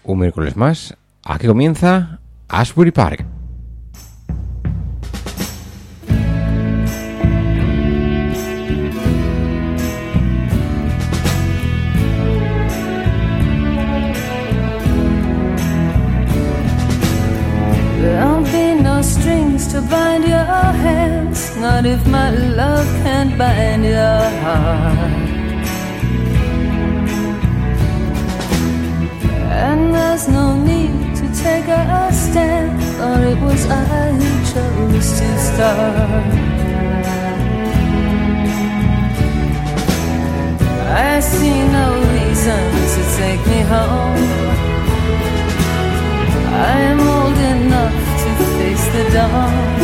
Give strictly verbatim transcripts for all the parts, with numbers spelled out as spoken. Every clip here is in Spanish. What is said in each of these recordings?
un miércoles más. Aquí comienza Ashbury Park. There'll be no strings to bind your hands, not if my love can't bind your heart. And there's no need to take a stand, for it was I who chose to start. I see no reason to take me home. I am old enough to face the dawn.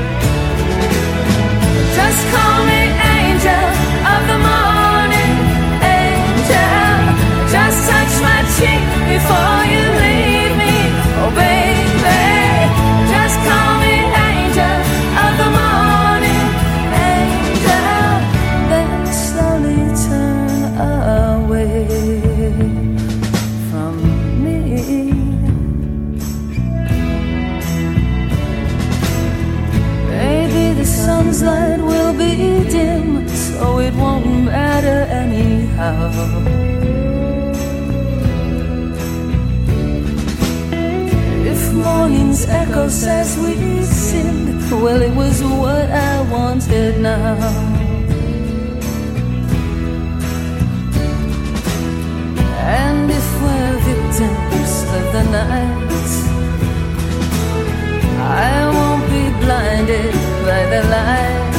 Just call me angel of the morning, angel. Just touch my cheek before you leave me, oh baby. Just call me angel of the morning, angel. Then slowly turn away from me. Maybe the sun's light will be dim, so it won't matter anyhow. Morning's echo says we sinned, well, it was what I wanted now. And if we're victims of the night, I won't be blinded by the light.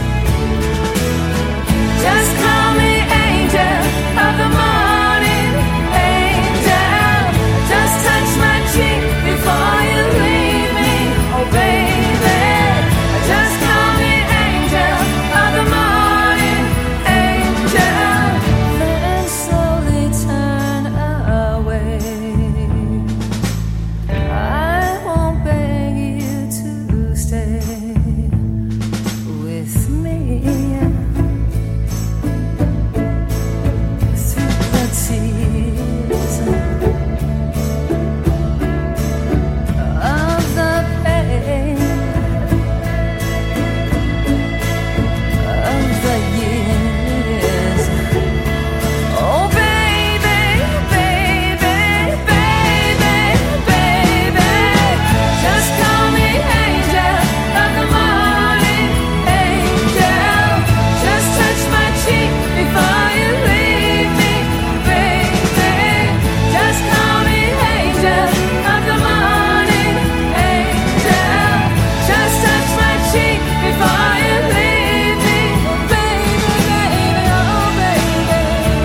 Just call me angel of the morning, angel. Just touch my cheek before you leave me, oh baby. Just call me angel of the morning, angel. Then slowly turn away. I won't beg you to stay with me. Through the tears of the pain of the years. Oh baby, baby, baby, baby. Just call me angel of the morning, angel. Just touch my cheek before you leave me, baby. Just call me angel of the morning, angel. Just touch my cheek before you leave me, baby, baby, oh baby.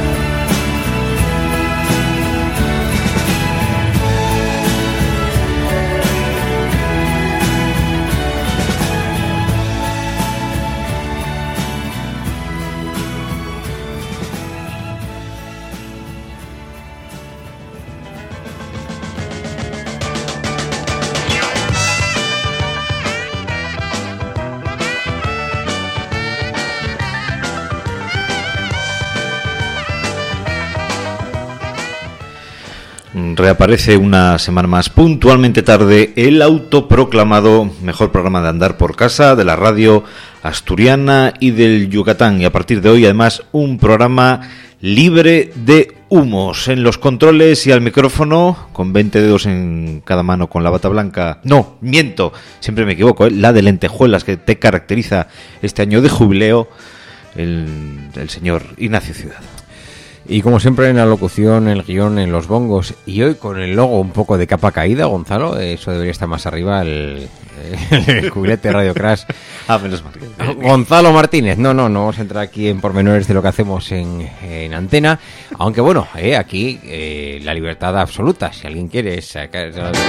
Reaparece una semana más, puntualmente tarde, el autoproclamado mejor programa de andar por casa de la radio asturiana y del Yucatán. Y a partir de hoy, además, un programa libre de humos. En los controles y al micrófono, con veinte dedos en cada mano, con la bata blanca. No, miento, siempre me equivoco, ¿eh? La de lentejuelas que te caracteriza este año de jubileo, el, el señor Ignacio Ciudad. Y como siempre en la locución, el guión, en los bongos, y hoy con el logo un poco de capa caída, Gonzalo, eso debería estar más arriba, el, el cubilete Radio Crash. Ah, menos mal. Gonzalo Martínez. No, no, no vamos a entrar aquí en pormenores de lo que hacemos en, en antena, aunque bueno, eh, aquí eh, la libertad absoluta, si alguien quiere sacar...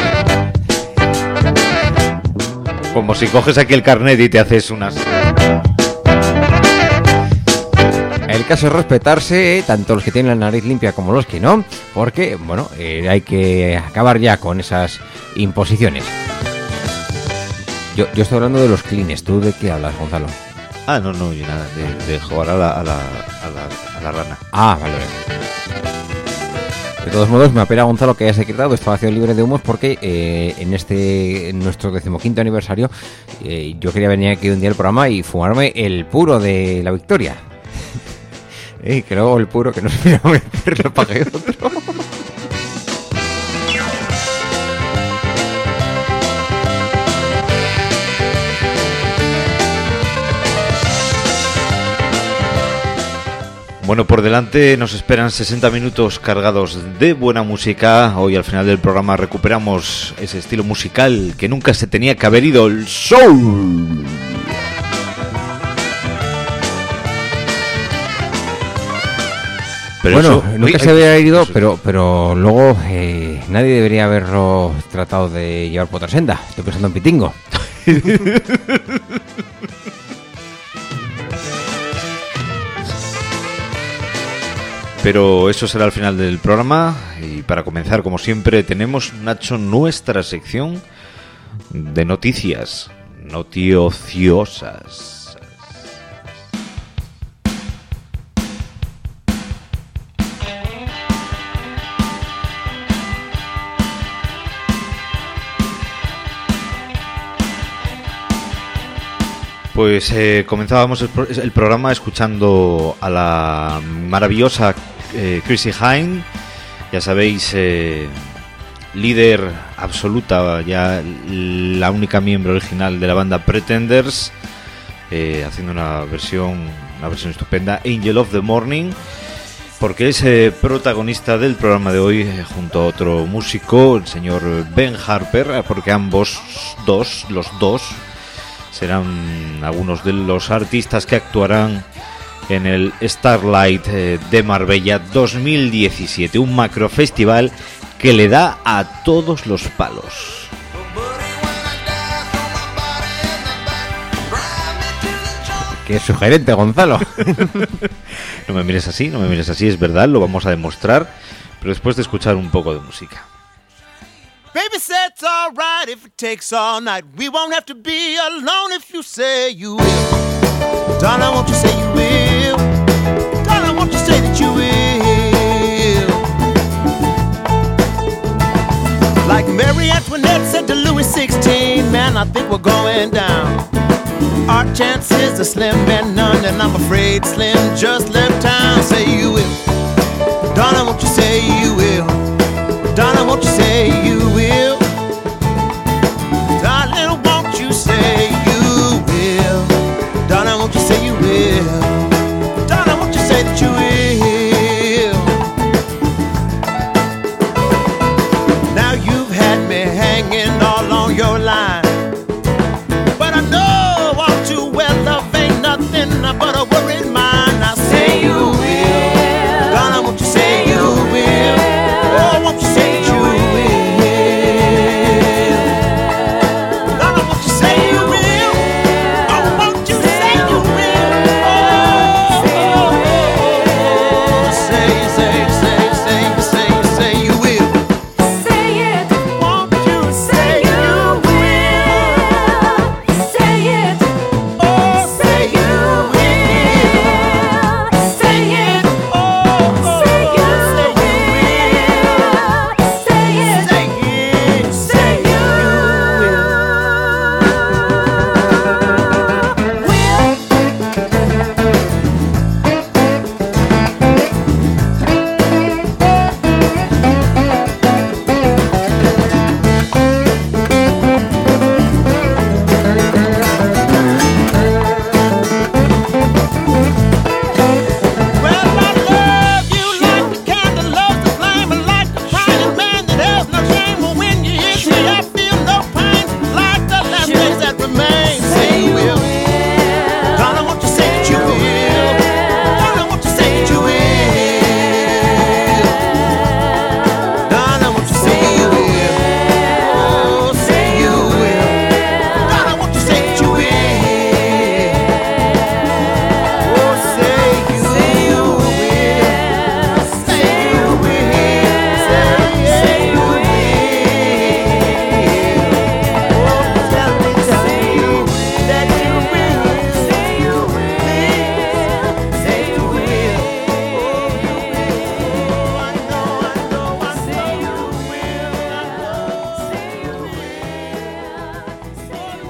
Como si coges aquí el carnet y te haces unas... El caso es respetarse, eh, tanto los que tienen la nariz limpia como los que no, porque, bueno, eh, hay que acabar ya con esas imposiciones. Yo, yo estoy hablando de los clines. ¿Tú de qué hablas, Gonzalo? Ah, no, no, yo nada, de, de jugar a la, a, la, a, la, a la rana. Ah, vale, vale. De todos modos, me apena, Gonzalo, que hayas decretado espacio libre de humos porque eh, en este en nuestro decimoquinto aniversario eh, yo quería venir aquí un día al programa y fumarme el puro de la victoria. Y que luego el puro que no se me meter lo pagué otro. Bueno, por delante nos esperan sesenta minutos cargados de buena música. Hoy al final del programa recuperamos ese estilo musical que nunca se tenía que haber ido, el soul. Pero bueno, eso, nunca oye, se había hay, ido, eso, pero pero luego eh, nadie debería haberlo tratado de llevar por otra senda. Estoy pensando en Pitingo. Pero eso será al final del programa. Y para comenzar, como siempre, tenemos, Nacho, nuestra sección de noticias noticiosas. Pues eh, comenzábamos el, pro- el programa escuchando a la maravillosa eh, Chrissie Hynde, ya sabéis, eh, líder absoluta, ya la única miembro original de la banda Pretenders, eh, haciendo una versión, una versión estupenda, Angel of the Morning, porque es eh, protagonista del programa de hoy eh, junto a otro músico, el señor Ben Harper, porque ambos dos, los dos, serán algunos de los artistas que actuarán en el Starlight eh, de Marbella dos mil diecisiete, un macrofestival que le da a todos los palos. Qué sugerente, Gonzalo. No me mires así, no me mires así, es verdad, lo vamos a demostrar, pero después de escuchar un poco de música. Baby said it's all right if it takes all night. We won't have to be alone if you say you will. Darling, won't you say you will? Darling, won't you say that you will? Like Mary Antoinette said to Louis sixteen, man, I think we're going down. Our chances are slim and none, and I'm afraid Slim just left town. Say you will. Darling, won't you say you will? Darling, won't you say you will? Darling, won't you say you will? Darling, won't you say you will? Darling, won't you say that you will? Now you've had me hanging all on your line, but I know all too well love ain't nothing but a worried mind. I say you will. Darling, won't you say you will? Oh, won't you say that you will?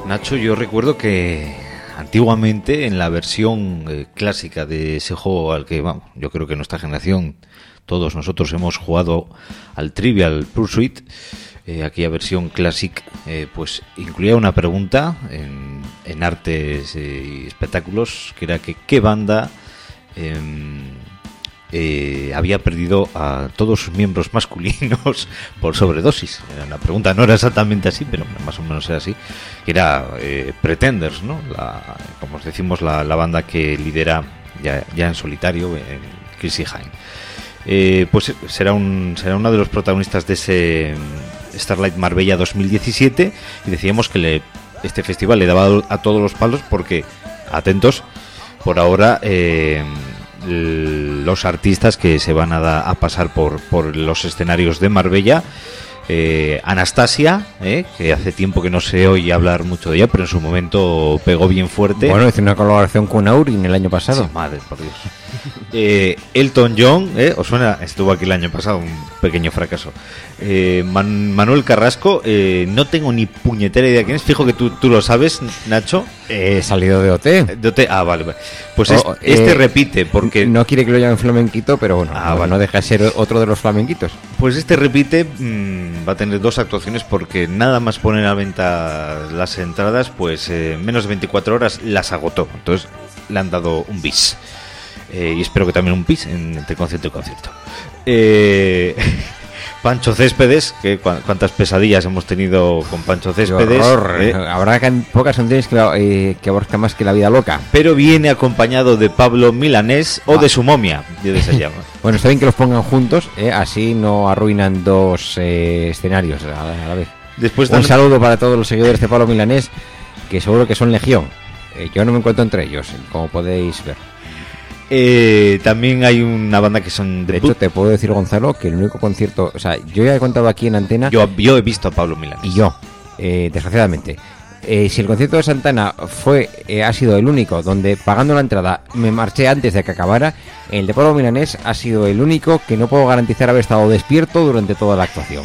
Nacho, yo recuerdo que antiguamente en la versión eh, clásica de ese juego al que, vamos, yo creo que nuestra generación, todos nosotros hemos jugado al Trivial Pursuit, eh, aquella versión clásica, eh, pues incluía una pregunta en, en artes eh, y espectáculos, que era que qué banda eh, eh, había perdido a todos sus miembros masculinos por sobredosis. Era una pregunta, no era exactamente así, pero más o menos era así. Que era eh, Pretenders, ¿no? La, como os decimos, la, la banda que lidera ya, ya en solitario en Chrissy Hynde. Eh, pues será un será uno de los protagonistas de ese Starlight Marbella dos mil diecisiete, y decíamos que le, este festival le daba a todos los palos porque, atentos, por ahora eh, los artistas que se van a, da, a pasar por, por los escenarios de Marbella, eh, Anastasia, eh, que hace tiempo que no se oye hablar mucho de ella, pero en su momento pegó bien fuerte. Bueno, hizo una colaboración con Aurin el año pasado. Sí, madre, por Dios. eh, Elton John, eh, ¿os suena? Estuvo aquí el año pasado, un pequeño fracaso. eh, Man- Manuel Carrasco, eh, no tengo ni puñetera idea de quién es. Fijo que tú, tú lo sabes, Nacho. He salido de O T. De O T, ah, vale, vale. Pues Oh, es- este eh, repite, porque No quiere que lo llamen flamenquito, pero bueno, Ah, no, vale. no deja de ser otro de los flamenquitos. Pues este repite, mmm, va a tener dos actuaciones, porque nada más poner a venta las entradas, pues eh, menos de veinticuatro horas las agotó. Entonces le han dado un bis. Eh, y espero que también un bis en- entre concierto y concierto. Eh, Pancho Céspedes, que cu- cuántas pesadillas hemos tenido con Pancho Qué Céspedes. horror. eh, Habrá can- pocas canciones que, eh, que aborrezcan más que La Vida Loca. pero viene acompañado de Pablo Milanés o Ah. de su momia, de se llama. Bueno, está bien que los pongan juntos, eh, así no arruinan dos eh, escenarios a la, a la vez. Después Un también- saludo para todos los seguidores de Pablo Milanés, que seguro que son legión. Eh, yo no me encuentro entre ellos, como podéis ver. eh, también hay una banda que son De de hecho, te puedo decir, Gonzalo, que el único concierto... O sea, yo ya he contado aquí en antena, yo, yo he visto a Pablo Milanés. y yo, eh, desgraciadamente, eh, si el concierto de Santana fue eh, ha sido el único donde, pagando la entrada, me marché antes de que acabara, el de Pablo Milanés ha sido el único que no puedo garantizar haber estado despierto durante toda la actuación.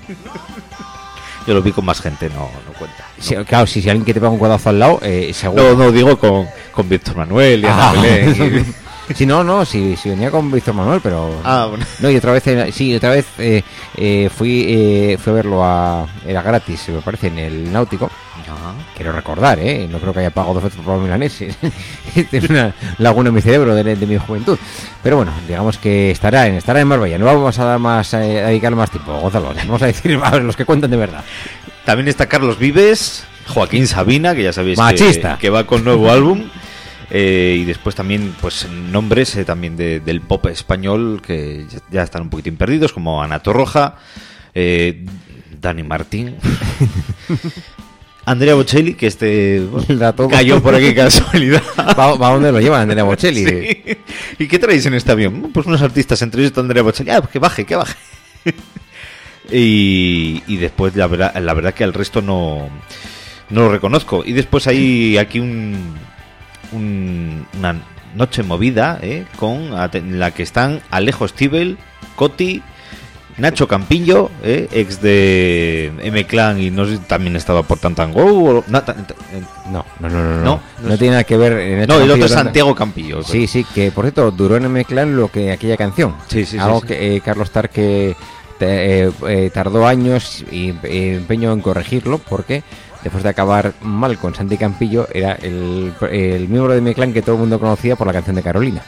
Yo lo vi con más gente, no, no cuenta. Si- claro, si, si alguien que te pega un cuadazo al lado, eh, seguro. No, no, digo con, con Víctor Manuel y Ana Ah. Belén. Sí, no, no, sí, sí venía con Víctor Manuel, pero... Ah, bueno. No, y otra vez, eh, sí, otra vez eh, eh, fui, eh, fui a verlo a... Era gratis, me parece, en el Náutico. Quiero recordar, ¿eh? No creo que haya pagado dos veces por Pablo Milanés. Es una laguna en mi cerebro de, de mi juventud. Pero bueno, digamos que estará en, estará en Marbella. No vamos a dar más, eh, a dedicarle más tiempo, Gonzalo. Vamos a decir, a ver, los que cuentan de verdad. También está Carlos Vives, Joaquín Sabina, que ya sabéis que, Machista. que va con nuevo álbum. Eh, y después también, pues, nombres eh, también de- del pop español que ya- ya están un poquitín perdidos, como Ana Torroja, eh, Dani Martín, Andrea Bocelli, que este bueno, El dato- cayó por aquí casualidad. ¿Va, va a dónde lo llevan, Andrea Bocelli? Sí. ¿Y qué traéis en este avión? Pues unos artistas, entre ellos está Andrea Bocelli. Ah, pues que baje, que baje. y, y después la verdad, la verdad que al resto no, no lo reconozco. Y después hay aquí un, un- una noche movida, ¿eh? Con en la que están Alejo Stivel, Coti, Nacho Campillo, ¿eh? Ex de M-Clan, y no sé si también estaba por Tantango o no, ta- ta- eh, No, no, no, no. No, No, no, no tiene nada que ver. En no, el otro es Campillo- Santiago Campillo. Sí, sí, que por cierto, duró en M-Clan lo que aquella canción. Sí, sí, sí, Algo sí. que eh, Carlos Tarque te- eh, eh, tardó años y eh, empeño en corregirlo, porque después de acabar mal con Santi Campillo, era el, el miembro de M-Clan que todo el mundo conocía por la canción de Carolina.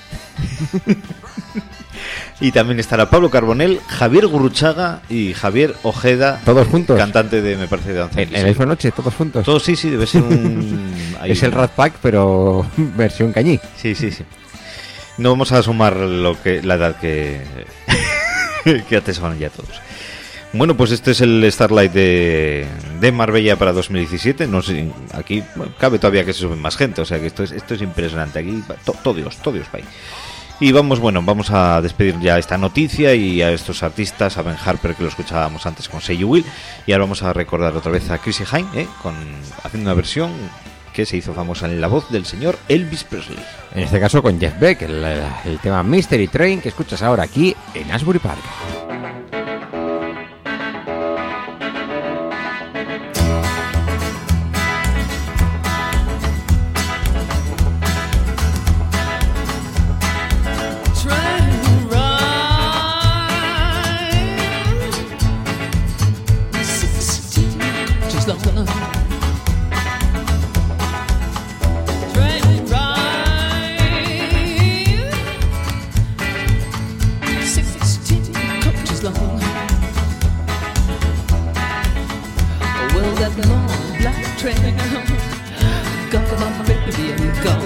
Y también estará Pablo Carbonell, Javier Gurruchaga y Javier Ojeda, ¿Todos juntos? cantante de, me parece, de Danza En, en la misma noche, todos juntos. Todos, sí, sí, debe ser un... ahí Es el un- Rat Pack, pero versión cañí. Sí, sí, sí. No vamos a sumar lo que la edad que que atesoran ya todos. Bueno, pues este es el Starlight de, de Marbella para dos mil diecisiete. No sé, aquí bueno, cabe todavía que se suben más gente, o sea que esto es esto es impresionante. Aquí va to- todo Dios, todo Dios va ahí. Y vamos, bueno, vamos a despedir ya esta noticia y a estos artistas, a Ben Harper, que lo escuchábamos antes con Say You Will, y ahora vamos a recordar otra vez a Chrissy Hynde, ¿eh? Con, haciendo una versión que se hizo famosa en la voz del señor Elvis Presley. En este caso con Jeff Beck, el, el tema Mystery Train que escuchas ahora aquí en Asbury Park. coaches long. Train ride, sixteen coaches long. Well, that long black train got my baby and gone.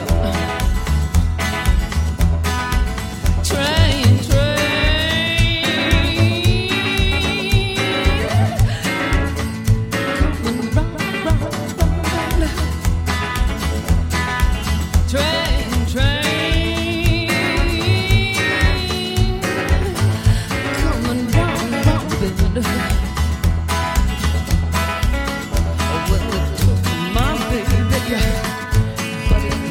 Train, train, coming round, round, round. Train, train, coming round, round bend. Well, it took my baby, but it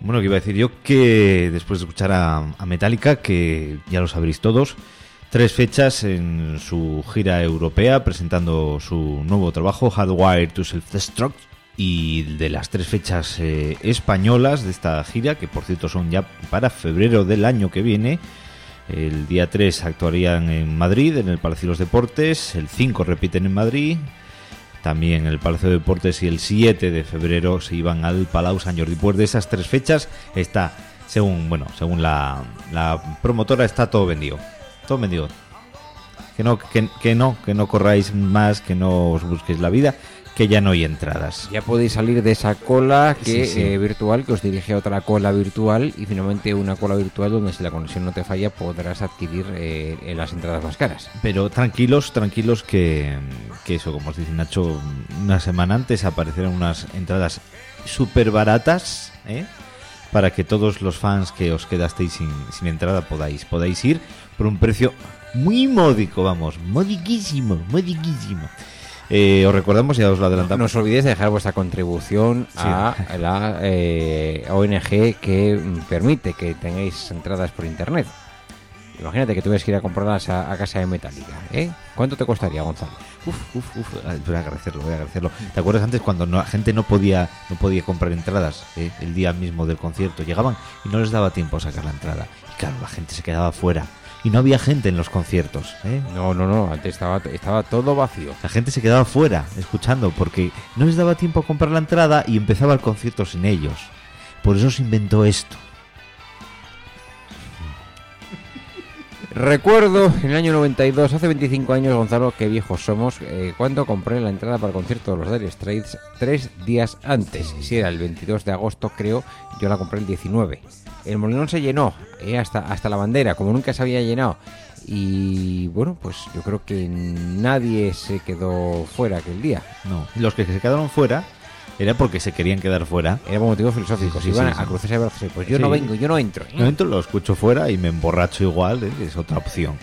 Bueno, que iba a decir yo que después de escuchar a, a Metallica, que ya lo sabréis todos, tres fechas en su gira europea presentando su nuevo trabajo, Hardwired to Self-Destruct, y de las tres fechas eh, españolas de esta gira, que por cierto son ya para febrero del año que viene. El día tres actuarían en Madrid, en el Palacio de los Deportes, el cinco repiten en Madrid, también en el Palacio de Deportes, y el siete de febrero se iban al Palau Sant Jordi. Pues de esas tres fechas está, según bueno según la, la promotora, está todo vendido. Todo vendido. Que no, que, que no, que no corráis más, que no os busquéis la vida, que ya no hay entradas. Ya podéis salir de esa cola que Sí, sí. Eh, virtual, que os dirige a otra cola virtual, y finalmente una cola virtual donde, si la conexión no te falla, podrás adquirir eh, eh, las entradas más caras. Pero tranquilos, tranquilos que, que eso, como os dice Nacho, una semana antes aparecerán unas entradas súper baratas, ¿eh? Para que todos los fans que os quedasteis sin, sin entrada podáis, podáis ir por un precio muy módico, vamos, modiquísimo, modiquísimo. Eh, os recordamos, ya os lo adelantamos. No os olvidéis de dejar vuestra contribución Sí. a la eh, O N G que mm, permite que tengáis entradas por internet. Imagínate que tuvieras que ir a comprarlas a, a casa de Metallica, ¿eh? ¿Cuánto te costaría, Gonzalo? Uf, uf, uf, voy a agradecerlo, voy a agradecerlo. ¿Te acuerdas antes cuando no- la gente no podía no podía comprar entradas, eh, el día mismo del concierto? Llegaban y no les daba tiempo a sacar la entrada. Y claro, la gente se quedaba fuera. Y no había gente en los conciertos, ¿eh? No, no, no, antes estaba, estaba todo vacío. La gente se quedaba fuera escuchando porque no les daba tiempo a comprar la entrada y empezaba el concierto sin ellos. Por eso se inventó esto. Recuerdo en el año noventa y dos, hace veinticinco años, Gonzalo, qué viejos somos, eh, cuando compré la entrada para el concierto de los Dire Straits tres días antes. Si era el veintidós de agosto, creo, yo la compré el diecinueve. El Molinón se llenó, eh, hasta, hasta la bandera, como nunca se había llenado. Y bueno, pues yo creo que nadie se quedó fuera aquel día. No, los que se quedaron fuera era porque se querían quedar fuera. Era por motivos filosóficos. Sí, sí, Iban sí, a sí. cruzarse de brazos. Pues yo Sí. no vengo, yo no entro. ¿eh? No entro, lo escucho fuera y me emborracho igual, ¿eh? Es otra opción.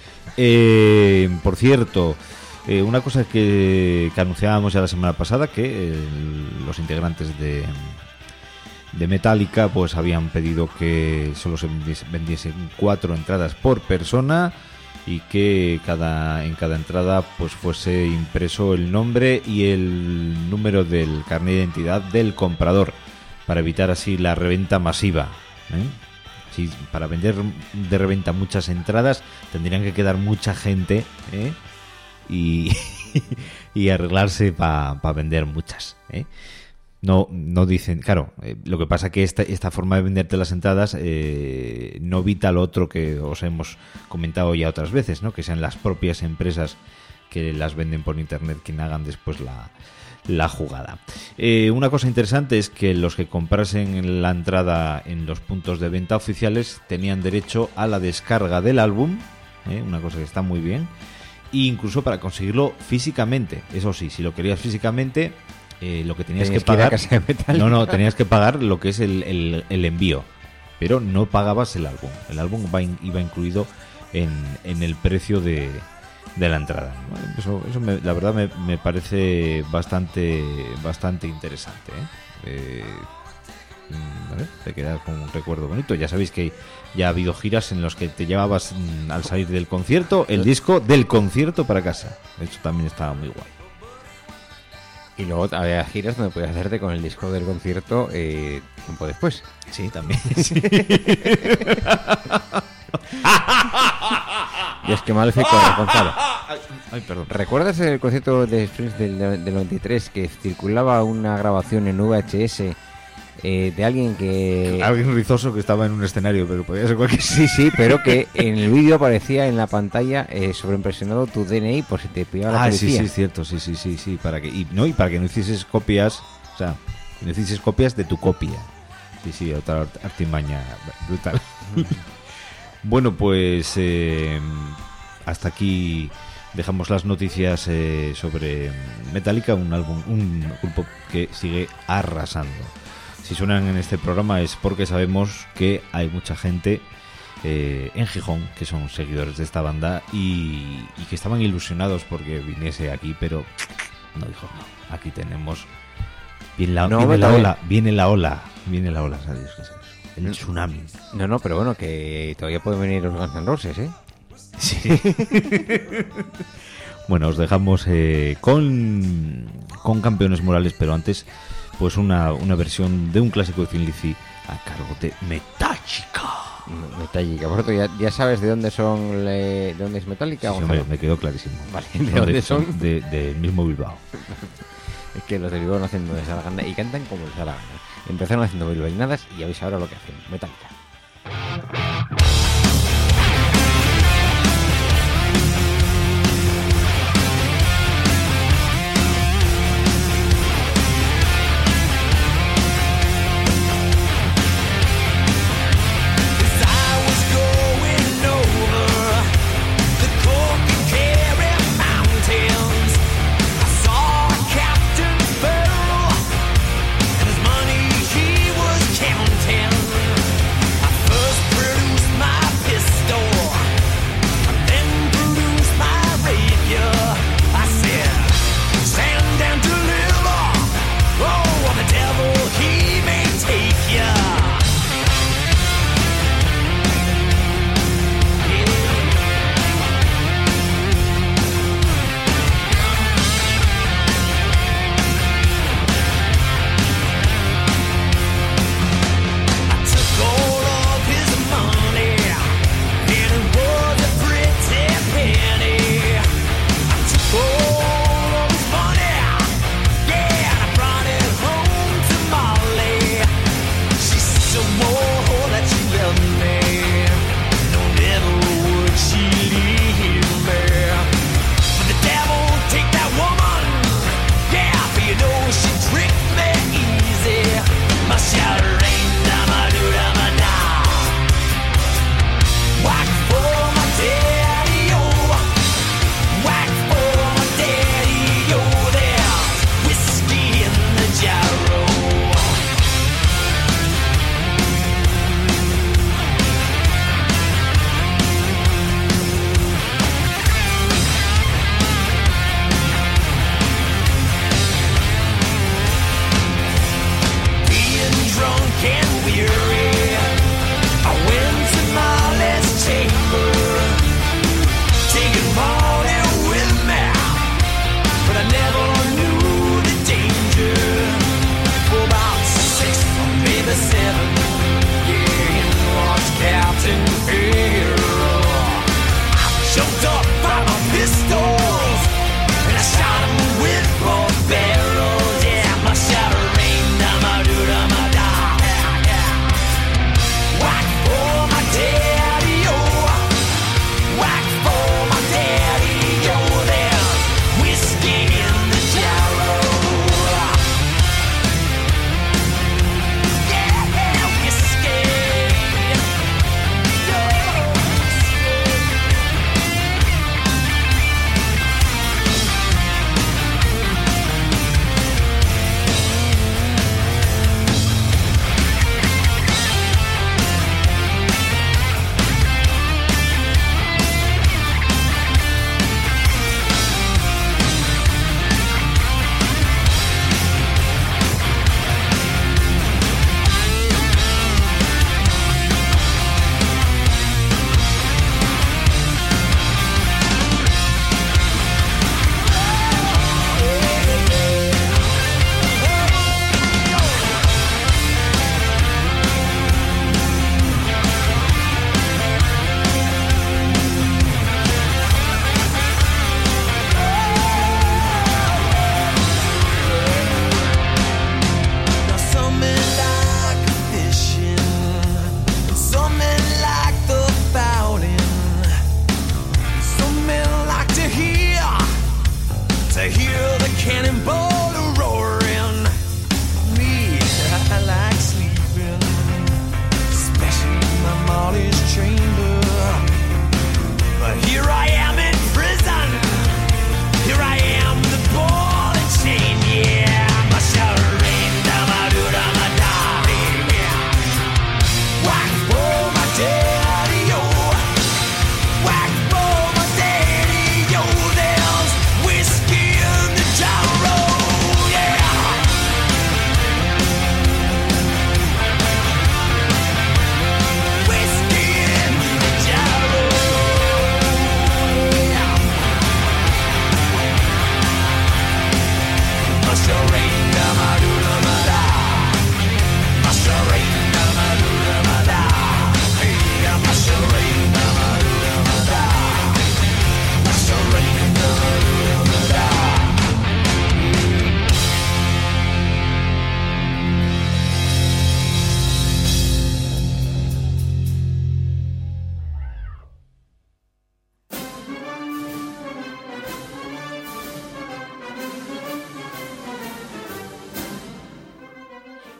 Eh, por cierto, eh, una cosa que, que anunciábamos ya la semana pasada, que eh, los integrantes de, de Metallica pues habían pedido que solo se vendiese- vendiesen cuatro entradas por persona, y que cada en cada entrada pues fuese impreso el nombre y el número del carnet de identidad del comprador, para evitar así la reventa masiva, ¿eh? Sí, para vender de reventa muchas entradas tendrían que quedar mucha gente, ¿eh? y, y arreglarse para pa vender muchas, ¿eh? No, no dicen, claro, eh, lo que pasa que esta, esta forma de venderte las entradas eh, no evita lo otro que os hemos comentado ya otras veces, ¿no? Que sean las propias empresas que las venden por internet quien hagan después la, la jugada. Eh, una cosa interesante es que los que comprasen la entrada en los puntos de venta oficiales tenían derecho a la descarga del álbum, ¿eh? Una cosa que está muy bien, e incluso para conseguirlo físicamente. Eso sí, si lo querías físicamente, eh, lo que tenías, Tenías que que ir a pagar... casa de Metallica. No, no, tenías que pagar lo que es el, el, el envío, pero no pagabas el álbum. El álbum va in- iba incluido en, en el precio de, de la entrada. Bueno, eso eso me- la verdad me, me parece bastante bastante interesante, ¿eh? Eh, mm, a ver, te quedas con un recuerdo bonito. Ya sabéis que ya ha habido giras en los que te llevabas mm, al salir del concierto el disco del concierto para casa. Eso también estaba muy guay. Y luego había giras donde podías hacerte con el disco del concierto eh, tiempo después. Sí, también. Y es que mal fico, Gonzalo. Ay, perdón. ¿Recuerdas el concierto de Springs del, del noventa y tres que circulaba una grabación en V H S eh, de alguien que... Alguien rizoso que estaba en un escenario, pero podía ser cualquier... Sí, sí, pero que en el vídeo aparecía en la pantalla eh, sobreimpresionado tu D N I por si te pillaba la Ah, sí, policía. sí, es cierto, sí, sí, sí, sí, para que y no y para que no hicieses copias, o sea, que no hicieses copias de tu copia. Sí, sí, otra art- artimaña brutal. Bueno, pues eh, hasta aquí dejamos las noticias eh, sobre Metallica, un álbum, un grupo que sigue arrasando. Si suenan en este programa es porque sabemos que hay mucha gente eh, en Gijón que son seguidores de esta banda y, y que estaban ilusionados porque viniese aquí, pero no, dijo, no, aquí tenemos, viene la, No, viene la vete. ola, viene la ola. Viene la ola, ¿sabes qué es eso? El tsunami. No, no, pero bueno, que todavía pueden venir los Guns N' Roses, ¿eh? Sí. Bueno, os dejamos eh, con, con Campeones Morales, pero antes, pues una, una versión de un clásico de Thin Lizzy a cargo de Metallica. Metallica, por cierto, ¿ya, ya sabes de dónde son, le, de dónde es Metallica? Sí, hombre, me quedó clarísimo. Vale, ¿de dónde son? De, de mismo Bilbao. Es que los de Bilbao no hacen donde les da la gana y cantan como les da la gana. Empezaron haciendo bilbainadas y ya veis ahora lo que hacen. Metallica. Money he was counting.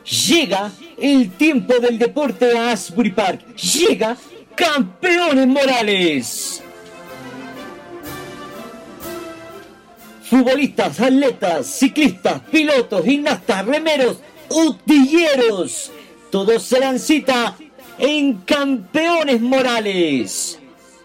Llega el tiempo del deporte a Asbury Park. Llega Campeones Morales. Futbolistas, atletas, ciclistas, pilotos, gimnastas, remeros, utilleros. Todos se dan cita en Campeones Morales.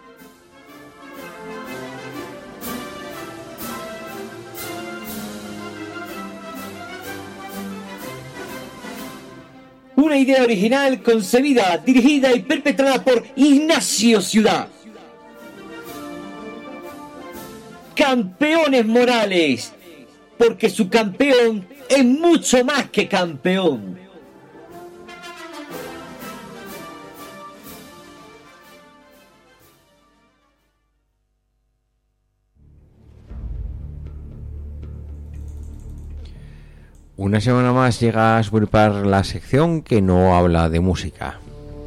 Una idea original concebida, dirigida y perpetrada por Ignacio Ciudad. Campeones Morales, porque su campeón es mucho más que campeón. Una semana más llega a Asbury Park la sección que no habla de música.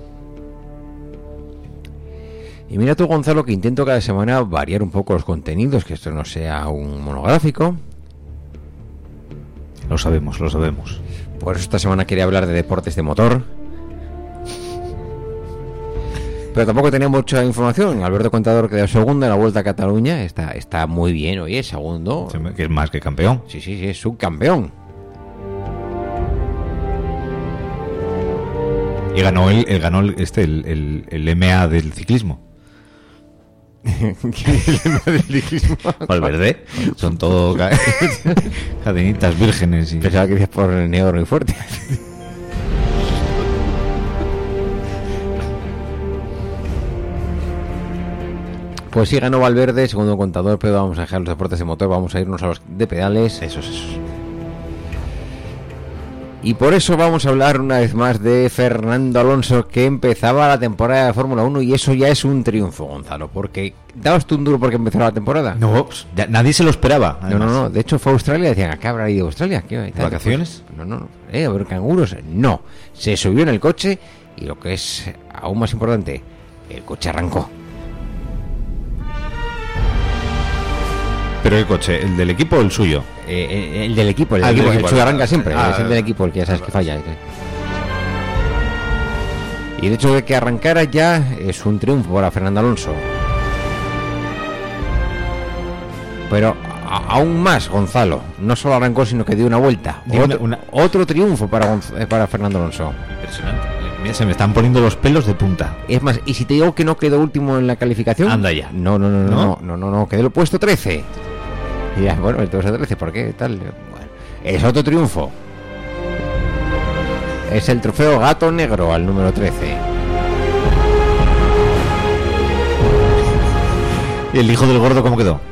Y mira tú, Gonzalo, que intento cada semana variar un poco los contenidos, que esto no sea un monográfico. Lo sabemos, lo sabemos. Por eso esta semana quería hablar de deportes de motor. Pero tampoco tenía mucha información. Alberto Contador quedó segundo en la Vuelta a Cataluña. Está, está muy bien, oye, segundo. Que es más que campeón. Sí, sí, sí, es subcampeón. Y ganó el, el ganó el, este el, el, el M A del ciclismo. ¿Quién es el M A del ciclismo? Valverde. Son todo ca- cadenitas vírgenes. Y... Pensaba que decías por negro y fuerte. Pues sí, ganó Valverde, segundo Contador, pero vamos a dejar los deportes de motor, vamos a irnos a los de pedales. Esos, esos. Y por eso vamos a hablar una vez más de Fernando Alonso, que empezaba la temporada de Fórmula uno, y eso ya es un triunfo, Gonzalo, porque dabas tú un duro porque empezó la temporada. No, pues, ya, nadie se lo esperaba. No, no, no, de hecho fue a Australia y decían, ¿a qué habrá ido a Australia? ¿Qué, tal? ¿Vacaciones? Pues, no, no, no, eh, a ver canguros, no. Se subió en el coche y lo que es aún más importante, el coche arrancó. ¿Pero el coche? ¿El del equipo o el suyo? Eh, el, el del equipo, el, Ah, del el equipo, equipo, el suyo ah, arranca siempre, ah, es el del equipo el que ya sabes que falla. Y el hecho de que arrancara ya es un triunfo para Fernando Alonso. Pero a, aún más, Gonzalo, no solo arrancó, sino que dio una vuelta. Dio Otro, una- otro triunfo para, Gonz- para Fernando Alonso. Impresionante. Mira, se me están poniendo los pelos de punta. Es más, y si te digo que no quedó último en la calificación... Anda ya. No, no, no, no, ¿No? no, no, no, no, quedó el puesto trece. Y ya, bueno, el puesto trece, ¿por qué? Tal, bueno, es otro triunfo. Es el trofeo Gato Negro al número trece. ¿Y el hijo del gordo cómo quedó?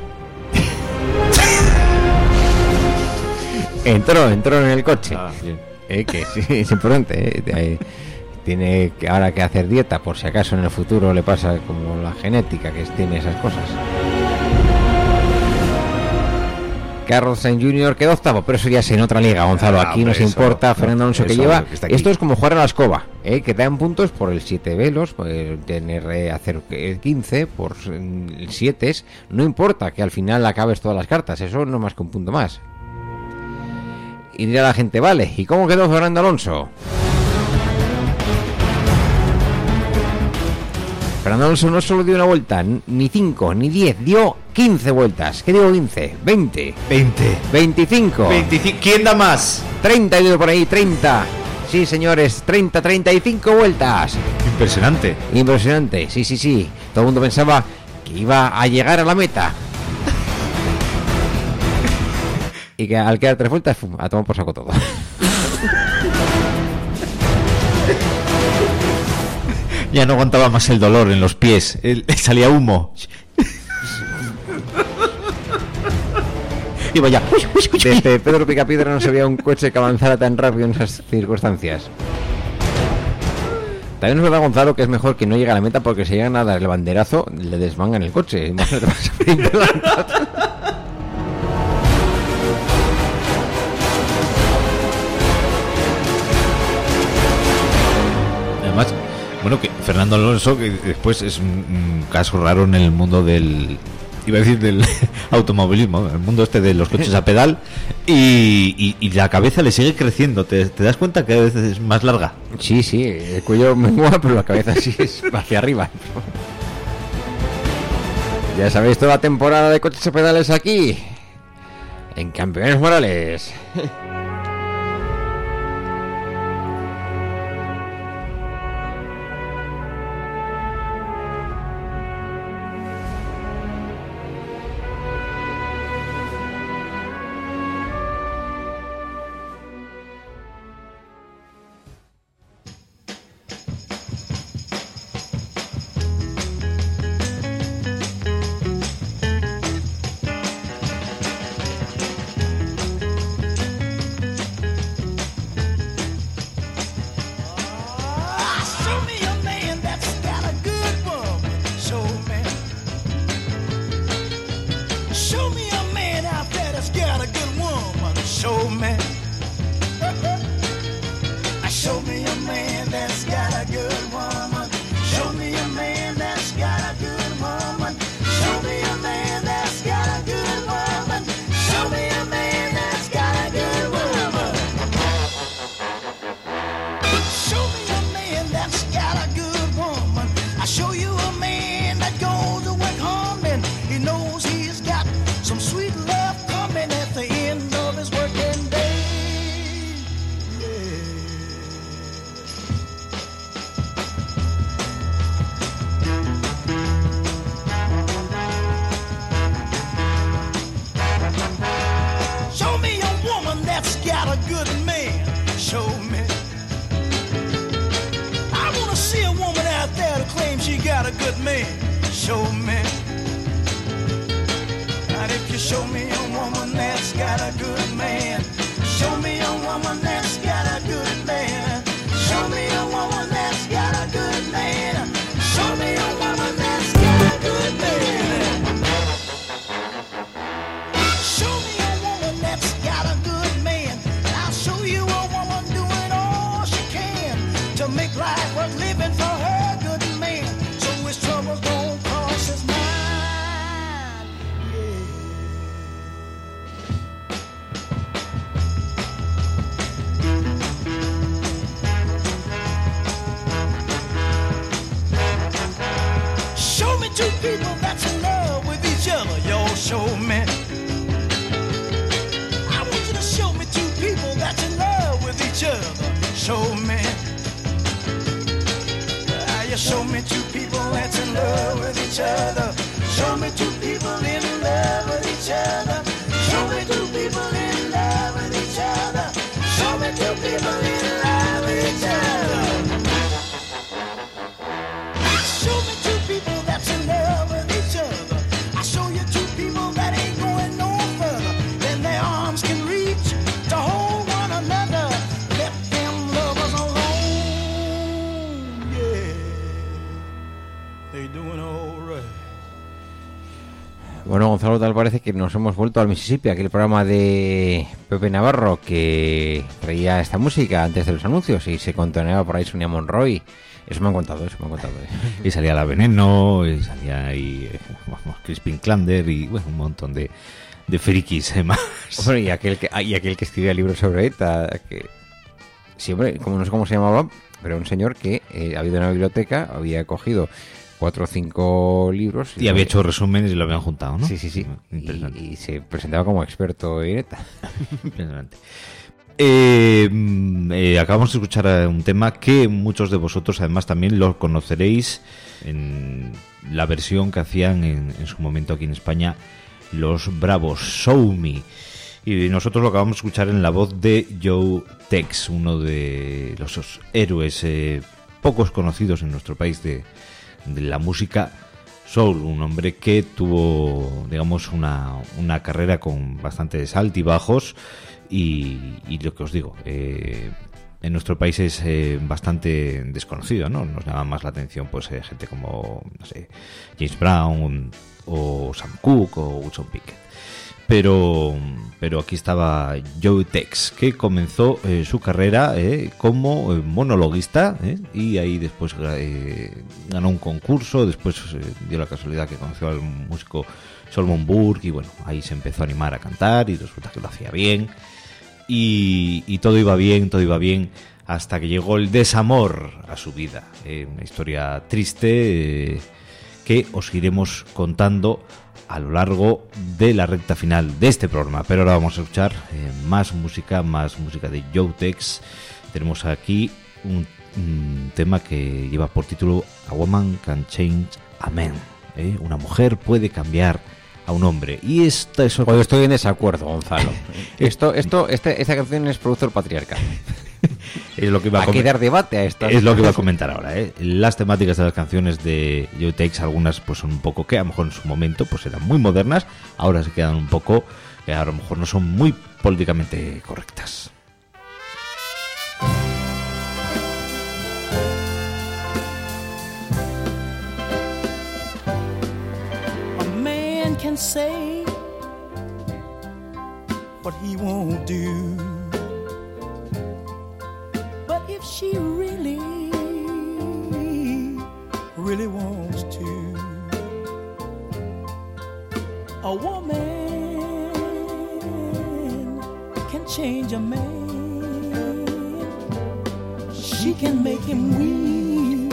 Entró, entró en el coche. Ah, bien. Eh, que sí, es importante. Eh. Eh, Tiene que ahora que hacer dieta, por si acaso en el futuro le pasa como la genética, que tiene esas cosas. Carlos Sainz junior quedó octavo, pero eso ya es en otra liga, Gonzalo. Ah, Aquí nos eso, importa no, Fernando Alonso, que eso, lleva. que está aquí. Esto es como jugar a la escoba, ¿eh? Que te dan puntos por el siete velos, por el tener eh, hacer eh, quince, por el siete. No importa que al final acabes todas las cartas, eso no es más que un punto más. Y dirá la gente, vale, ¿y cómo quedó Fernando Alonso? Fernando Alonso no solo dio una vuelta, ni cinco, ni diez, dio quince vueltas. ¿Qué digo quince? veinte. veinte. veinticinco. veinticinco. ¿Quién da más? treinta, he ido por ahí, treinta. Sí, señores, treinta, treinta y cinco vueltas. Impresionante. Impresionante, sí, sí, sí. Todo el mundo pensaba que iba a llegar a la meta. Y que al quedar tres vueltas, ¡fum!, a tomar por saco todo. Ya no aguantaba más el dolor en los pies. El- salía humo. Y vaya. Desde Pedro Picapiedra no se veía un coche que avanzara tan rápido en esas circunstancias. También es verdad, Gonzalo, que es mejor que no llegue a la meta, porque si llegan a dar el banderazo, le desmangan el coche. Imagínate, vas a pedir Además, bueno, que Fernando Alonso, que después es un, un caso raro en el mundo del, iba a decir del automovilismo, el mundo este de los coches a pedal, y, y, y la cabeza le sigue creciendo. ¿Te, te das cuenta que a veces es más larga? Sí, sí, el cuello mengua, pero la cabeza sí es hacia arriba. Ya sabéis, toda la temporada de coches a pedales aquí, en Campeones Morales. Bueno, Gonzalo, tal parece que nos hemos vuelto al Mississippi, aquel programa de Pepe Navarro que traía esta música antes de los anuncios y se contoneaba por ahí Sonia Monroy. Eso me han contado, eso me han contado. ¿eh? Y salía La Veneno, y salía ahí eh, Crispin Klander y bueno, un montón de, de frikis eh, más. Bueno, y aquel que y aquel que escribía libros sobre ETA, que siempre, como no sé cómo se llamaba, pero un señor que eh, había ido a una biblioteca, había cogido cuatro o cinco libros y, y había hecho resúmenes y lo habían juntado, ¿no? Sí, sí, sí. Y, y se presentaba como experto en ETA. Impresionante. Eh, eh, acabamos de escuchar un tema que muchos de vosotros además también lo conoceréis en la versión que hacían en, en su momento aquí en España los Bravos, Show Me. Y nosotros lo acabamos de escuchar en la voz de Joe Tex, uno de los héroes eh, pocos conocidos en nuestro país de de la música soul, un hombre que tuvo, digamos, una, una carrera con bastantes altibajos y, y lo que os digo, eh, en nuestro país es eh, bastante desconocido, ¿no? Nos llama más la atención pues eh, gente como, no sé, James Brown o Sam Cooke o Wilson Pickett. pero, pero aquí estaba Joe Tex, que comenzó eh, su carrera eh, como eh, monologuista eh, y ahí después eh, ganó un concurso, después eh, dio la casualidad que conoció al músico Solomon Burke y bueno, ahí se empezó a animar a cantar y resulta que lo hacía bien y, y todo iba bien, todo iba bien hasta que llegó el desamor a su vida, eh, una historia triste eh, que os iremos contando a lo largo de la recta final de este programa. Pero ahora vamos a escuchar eh, más música, más música de Joe Tex. Tenemos aquí un, un tema que lleva por título A Woman Can Change a Man. ¿eh? Una mujer puede cambiar a un hombre. Y esto es... Pues estoy en desacuerdo, Gonzalo. esto, esto, este, esta canción es producto del patriarcado. Es lo que va a, a que dar debate a esto. Es lo que va a comentar ahora, ¿eh? Las temáticas de las canciones de Joe Tex, algunas pues son un poco que a lo mejor en su momento pues eran muy modernas, ahora se quedan un poco que a lo mejor no son muy políticamente correctas. A man can say what he won't do. If she really, really wants to, a woman can change a man. She can make him weak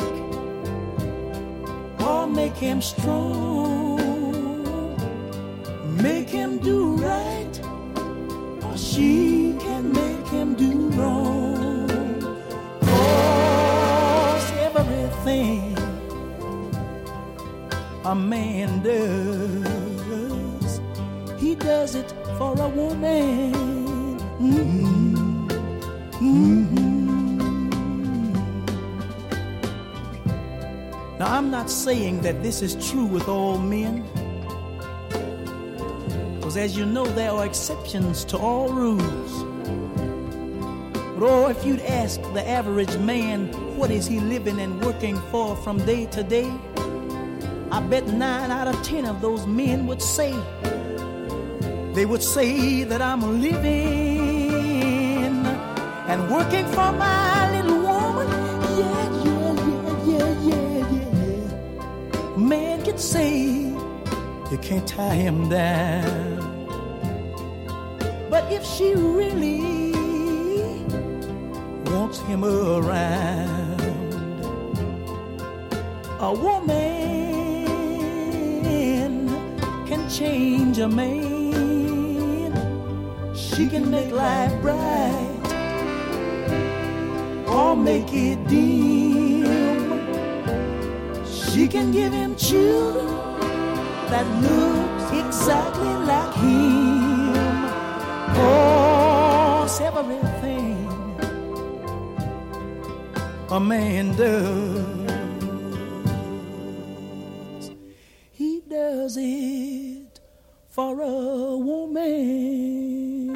or make him strong, make him do right, or she can make him do wrong. Everything a man does, he does it for a woman. Mm-hmm. Mm-hmm. Now I'm not saying that this is true with all men, because as you know there are exceptions to all rules. But oh, if you'd ask the average man what is he living and working for from day to day, I bet nine out of ten of those men would say, they would say that I'm living and working for my little woman. Yeah, yeah, yeah, yeah, yeah, yeah. Man can say you can't tie him down, but if she really wants him around, a woman can change a man. She can make life bright or make it dim. She can give him children that looks exactly like him. Cause everything a man does, he does it for a woman.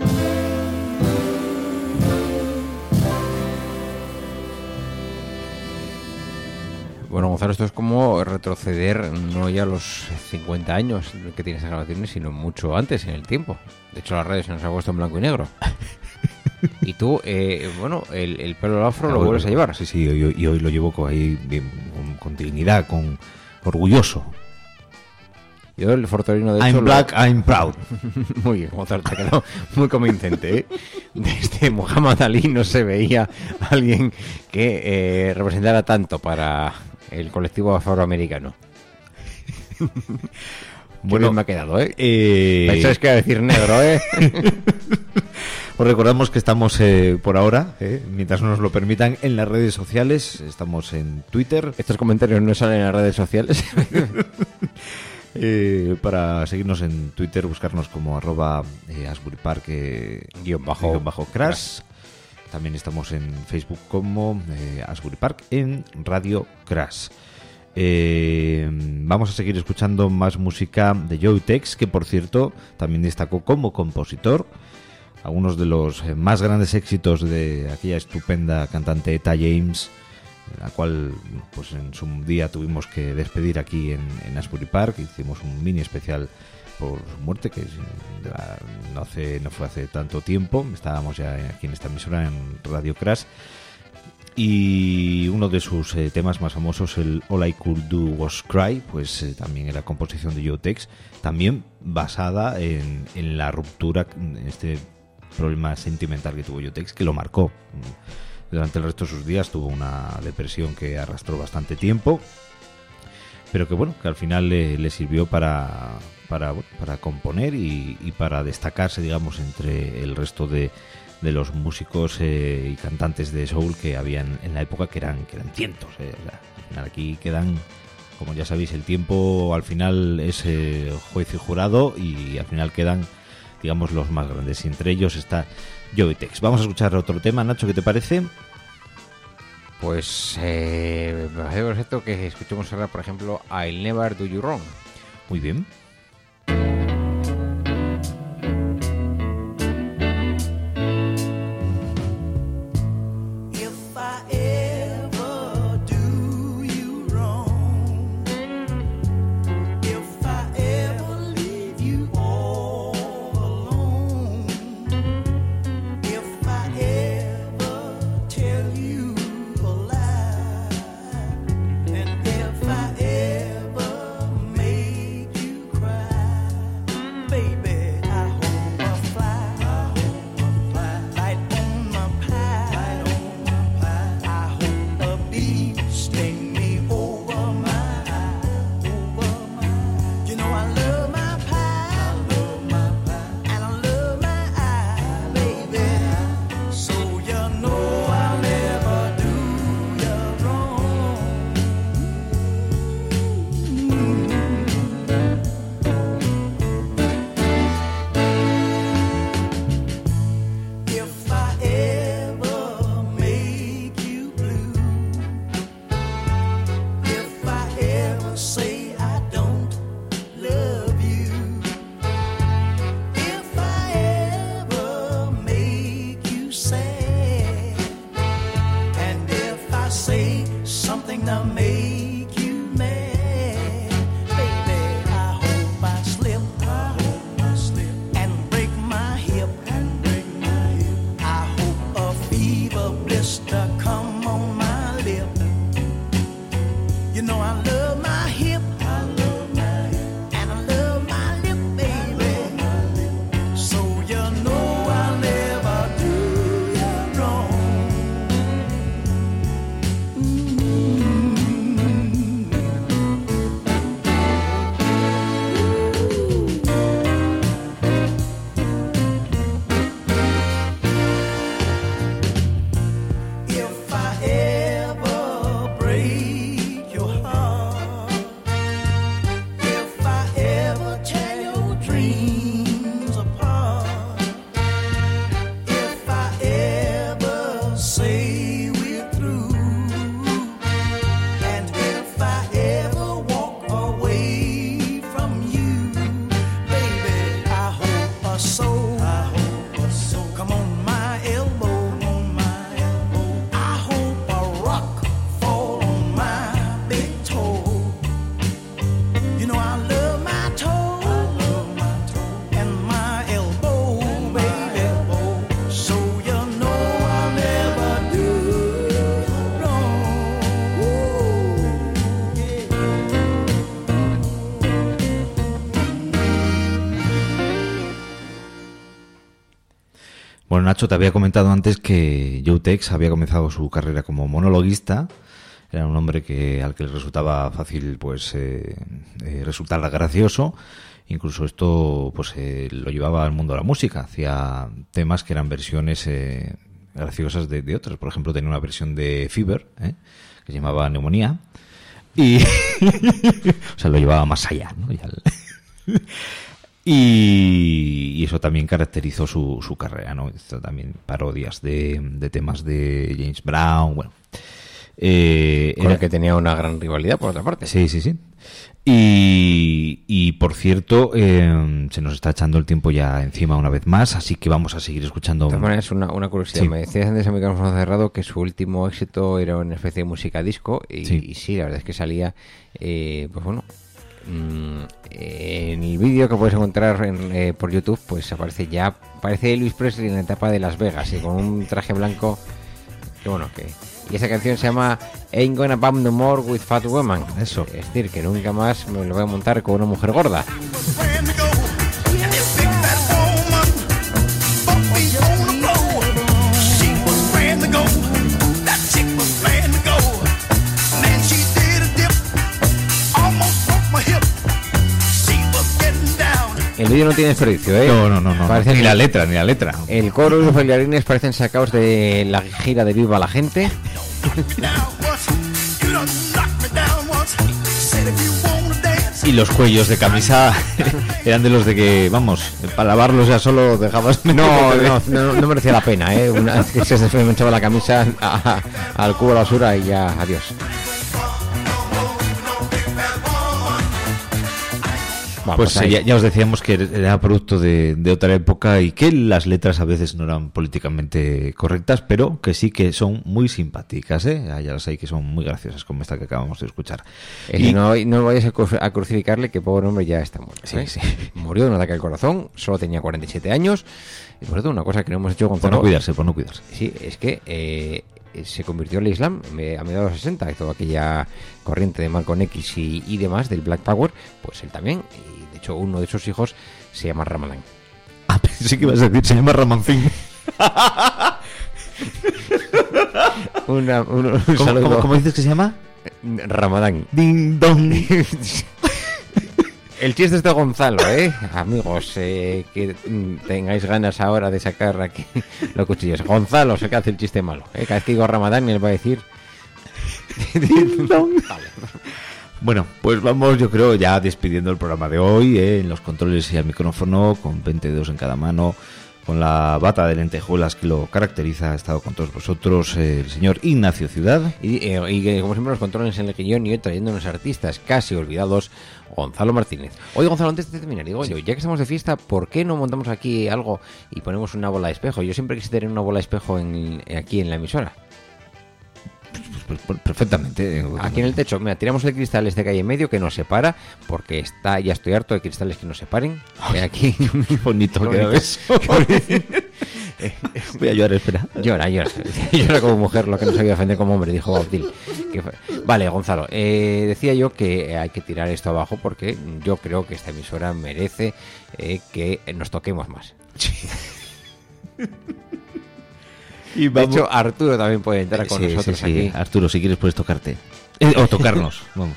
Bueno, Gonzalo, esto es como retroceder no ya a los cincuenta años que tiene esas grabaciones, sino mucho antes en el tiempo. De hecho, las redes se nos ha puesto en blanco y negro. Y tú, eh, bueno, el, el pelo afro lo vuelves a llevar. Sí, sí, y, y hoy lo llevo con, ahí, bien, con, con dignidad, con orgulloso. Yo el fortorino de I'm hecho... black, lo... I'm proud. Muy bien, Gonzalo, te quedó muy convincente, ¿eh? Desde Muhammad Ali no se veía alguien que eh, representara tanto para el colectivo afroamericano. Bueno, me ha quedado, ¿eh? eh... Pensáis que iba a decir negro, ¿eh? Os recordamos que estamos eh, por ahora, eh, mientras nos lo permitan, en las redes sociales. Estamos en Twitter. Estos comentarios no salen en las redes sociales. eh, para seguirnos en Twitter, buscarnos como arroba eh, Asbury Park eh, guión bajo, guión bajo crash. También estamos en Facebook como eh, Asbury Park, en Radio Crash. Eh, vamos a seguir escuchando más música de Joe Tex, que por cierto también destacó como compositor. Algunos de los más grandes éxitos de aquella estupenda cantante Etta James, la cual pues en su día tuvimos que despedir aquí en, en Asbury Park. Hicimos un mini especial por su muerte, que no hace no fue hace tanto tiempo. Estábamos ya aquí en esta emisora, en Radio Crash, y uno de sus eh, temas más famosos, el All I Could Do Was Cry, pues eh, también era composición de Joe Tex, también basada en, en la ruptura, en este problema sentimental que tuvo Joe Tex, que lo marcó. Durante el resto de sus días tuvo una depresión que arrastró bastante tiempo, pero que bueno, que al final le, le sirvió para para, bueno, para componer y, y para destacarse, digamos, entre el resto de, de los músicos eh, y cantantes de soul que habían en la época, que eran que eran cientos. Eh. O sea, al final aquí quedan, como ya sabéis, el tiempo al final es eh, juez y jurado, y al final quedan, digamos, los más grandes, y entre ellos está Joe Tex. Vamos a escuchar otro tema, Nacho, ¿qué te parece? Pues eh, me parece perfecto que escuchemos ahora, por ejemplo, I'll Never Do You Wrong. Muy bien. Bueno, Nacho, te había comentado antes que Joe Tex había comenzado su carrera como monologuista. Era un hombre que al que le resultaba fácil, pues, eh, eh, resultar gracioso. Incluso esto, pues, eh, lo llevaba al mundo de la música. Hacía temas que eran versiones eh, graciosas de, de otras. Por ejemplo, tenía una versión de Fever, ¿eh? que se llamaba Neumonía. Y, o sea, lo llevaba más allá, ¿no? Ya el... Y, y eso también caracterizó su, su carrera, ¿no? Esto también parodias de, de temas de James Brown, bueno. Eh, Con era... el que tenía una gran rivalidad, por otra parte. Sí, sí, sí. Y, y por cierto, eh, se nos está echando el tiempo ya encima una vez más, así que vamos a seguir escuchando. De todas maneras, una, una curiosidad. Sí. Me decías antes a micrófono cerrado que su último éxito era una especie de música disco. Y Sí. y sí, la verdad es que salía, eh, pues bueno, mmm, en el vídeo que puedes encontrar en, eh, por YouTube, pues aparece ya, parece Elvis Presley en la etapa de Las Vegas y con un traje blanco, que bueno, que... Y esa canción se llama Ain't Gonna Bump No More With Fat Woman. Eso. Es decir, que nunca más me lo voy a montar con una mujer gorda. El vídeo no tiene desperdicio, ¿eh? No, no, no, no. Parece Ni que la letra, ni la letra. El coro y los bailarines parecen sacados de la gira de Viva la Gente. Y los cuellos de camisa eran de los de que, vamos, para lavarlos ya solo dejabas... No, no, no, no merecía la pena, ¿eh? Una vez que se me manchaba la camisa a, a, al cubo de la basura y ya, adiós. Pues eh, ya, ya os decíamos que era producto de, de otra época y que las letras a veces no eran políticamente correctas, pero que sí que son muy simpáticas, ¿eh? Ya las hay que son muy graciosas, como esta que acabamos de escuchar. Es y que no, no vayas a, cru- a crucificarle, que pobre hombre ya está muerto. Sí, ¿eh? sí. Murió de un ataque al corazón, solo tenía cuarenta y siete años. Y por cierto, una cosa que no hemos hecho con Por no cuidarse, por no cuidarse. Sí, es que eh, se convirtió el Islam eh, a mediados de los sesenta, y toda aquella corriente de Malcolm X y, y demás del Black Power, pues él también. Y de hecho, uno de sus hijos se llama Ramadán. Ah, pensé que ibas a decir, se llama Ramancín. Una, un, un ¿Cómo, saludo. ¿cómo, ¿Cómo dices que se llama? Ramadán. Ding dong. El chiste es de Gonzalo, ¿eh? Amigos, eh, que mm, tengáis ganas ahora de sacar aquí los cuchillos. Gonzalo se que hace el chiste malo, ¿eh? Cada vez que digo Ramadán me va a decir... Ding dong. Vale. Bueno, pues vamos, yo creo, ya despidiendo el programa de hoy, ¿eh? En los controles y al micrófono, con veinte dedos en cada mano, con la bata de lentejuelas que lo caracteriza. Ha estado con todos vosotros eh, el señor Ignacio Ciudad. Y, eh, y como siempre, los controles en el guión y hoy trayendo unos artistas casi olvidados, Gonzalo Martínez. Oye, Gonzalo, antes de terminar, digo, sí. Oye, ya que estamos de fiesta, ¿por qué no montamos aquí algo y ponemos una bola de espejo? Yo siempre quise tener una bola de espejo en, aquí en la emisora. Pues, pues, perfectamente. Aquí en el techo, mira, tiramos el cristal este que hay en medio que nos separa, porque está, ya estoy harto de cristales que nos separen. Ay, aquí qué bonito qué queda eso. Voy a llorar, espera. Llora, llora. Llora como mujer, lo que no sabía defender como hombre, dijo Abdil. Que fue... Vale, Gonzalo, eh, decía yo que hay que tirar esto abajo porque yo creo que esta emisora merece eh, que nos toquemos más. Y de hecho, Arturo también puede entrar con sí, nosotros sí, sí. aquí. Arturo, si quieres puedes tocarte. Eh, o tocarnos, vamos.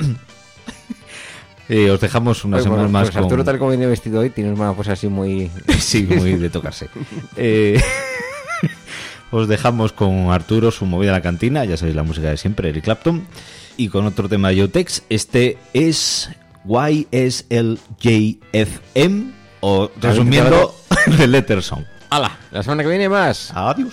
Eh, os dejamos una Oye, semana bueno, más pues con... Arturo, tal como viene vestido hoy, tiene una cosa así muy... sí, muy de tocarse. eh, os dejamos con Arturo, su movida a la cantina, ya sabéis la música de siempre, Eric Clapton, y con otro tema de Yotex. Este es Y S L J F M, o resumiendo, The Letter Song. ¡Hala! La semana que viene más. Adiós.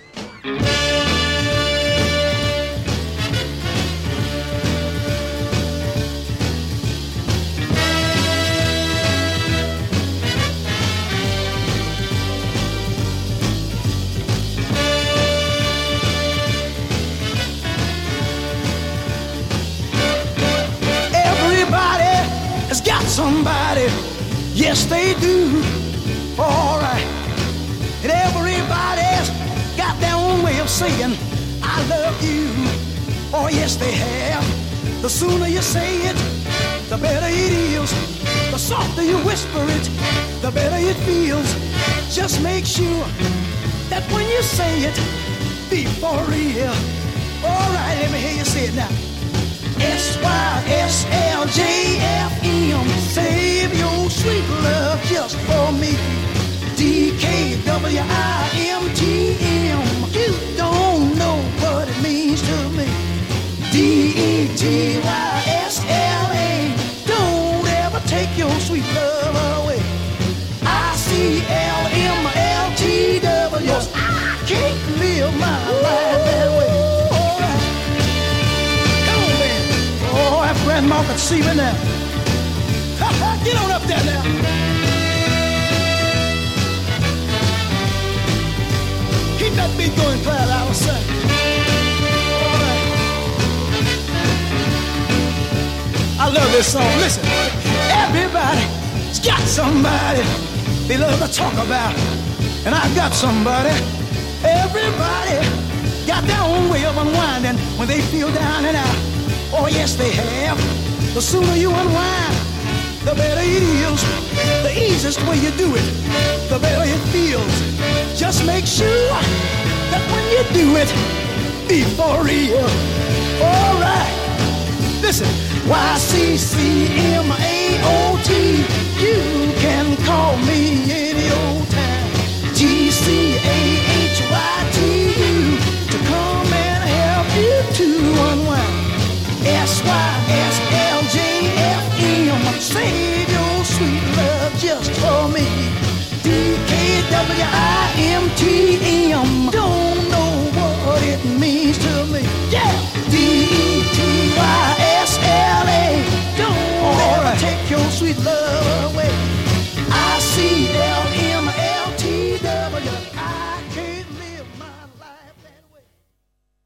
Everybody has got somebody, yes they do, alright. And everybody's got their own way of saying, I love you, oh yes they have. The sooner you say it, the better it is. The softer you whisper it, the better it feels. Just make sure that when you say it, be for real. Alright, let me hear you say it now. S Y S L J F M, save your sweet love just for me. D K W I M T M, you don't know what it means to me. D E T Y S L A, don't ever take your sweet love away. I C L M L T W, I can't live my life that way. Grandma could see me now. Get on up there now. Keep that beat going, Clyde, I was saying. All right. I love this song. Listen, everybody's got somebody they love to talk about, and I've got somebody. Everybody got their own way of unwinding when they feel down and out. Oh yes, they have. The sooner you unwind, the better it is. The easiest way you do it, the better it feels. Just make sure that when you do it, be for real. All right. Listen, Y C C M A O T, you can call me any old time. G C A H Y T U, to come and help you to unwind. S Y S L J F M, save your sweet love just for me. D K W I M T M, don't know what it means to me. Yeah! D E T Y S L A, don't ever take your sweet love away. I C L